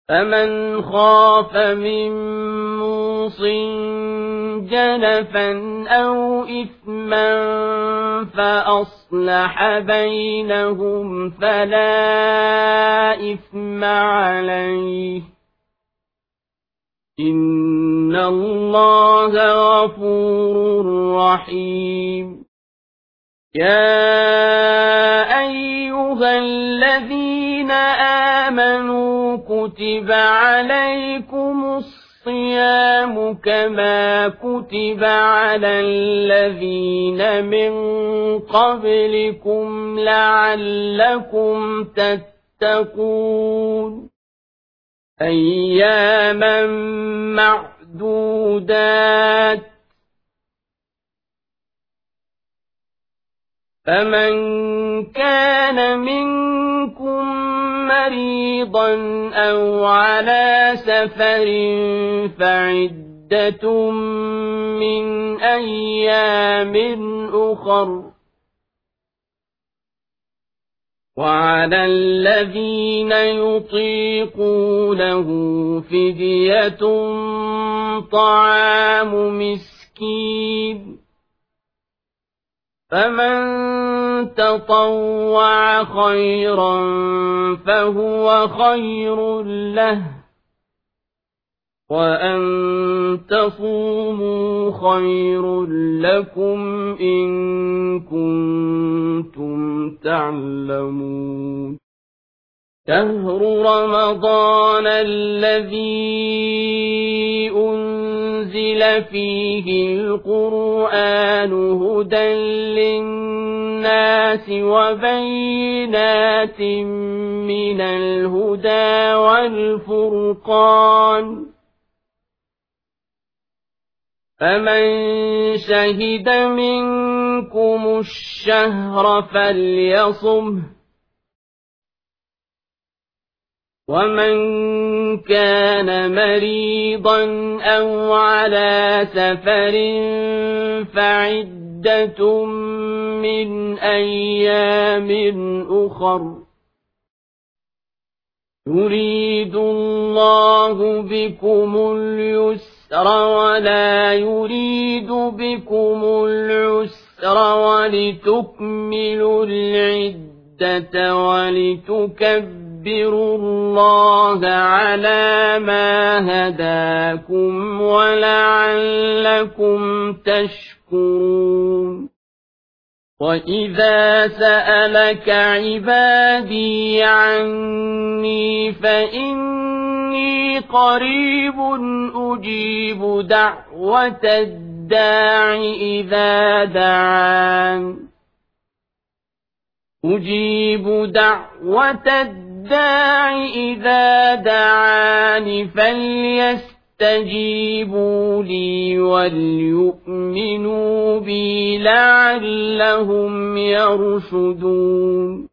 فمن خاف من موص جنفا أو إثما فأصلح بينهم فلا إثم عليه إن الله غفور رحيم. يا أيها الذين آمنوا كتب عليكم الصيام كما كتب على الذين من قبلكم لعلكم تتقون أياما معدودات فمن كان منكم مريضا أو على سفر فعدة من أيام أخر وعلى الذين يطيقونه فدية طعام مسكين فمن تطوع خيرا فهو خير له وأن تصوموا خير لكم إن كنتم تعلمون. شهر رمضان الذي أنزل فيه القرآن هدى للناس وبينات من الهدى والفرقان فمن شهد منكم الشهر فليصمه ومن كان مريضا أو على سفر فعدة من أيام أخر يريد الله بكم اليسر ولا يريد بكم العسر ولتكملوا العدة ولتكبروا الله على ما هداكم ولعلكم تشكرون. وإذا سألك عبادي عني فإني قريب أجيب دعوة الداع إذا دعان أجيب دعوة الداع إذا دعان فليستجيبوا لي وليؤمنوا بي لعلهم يرشدون.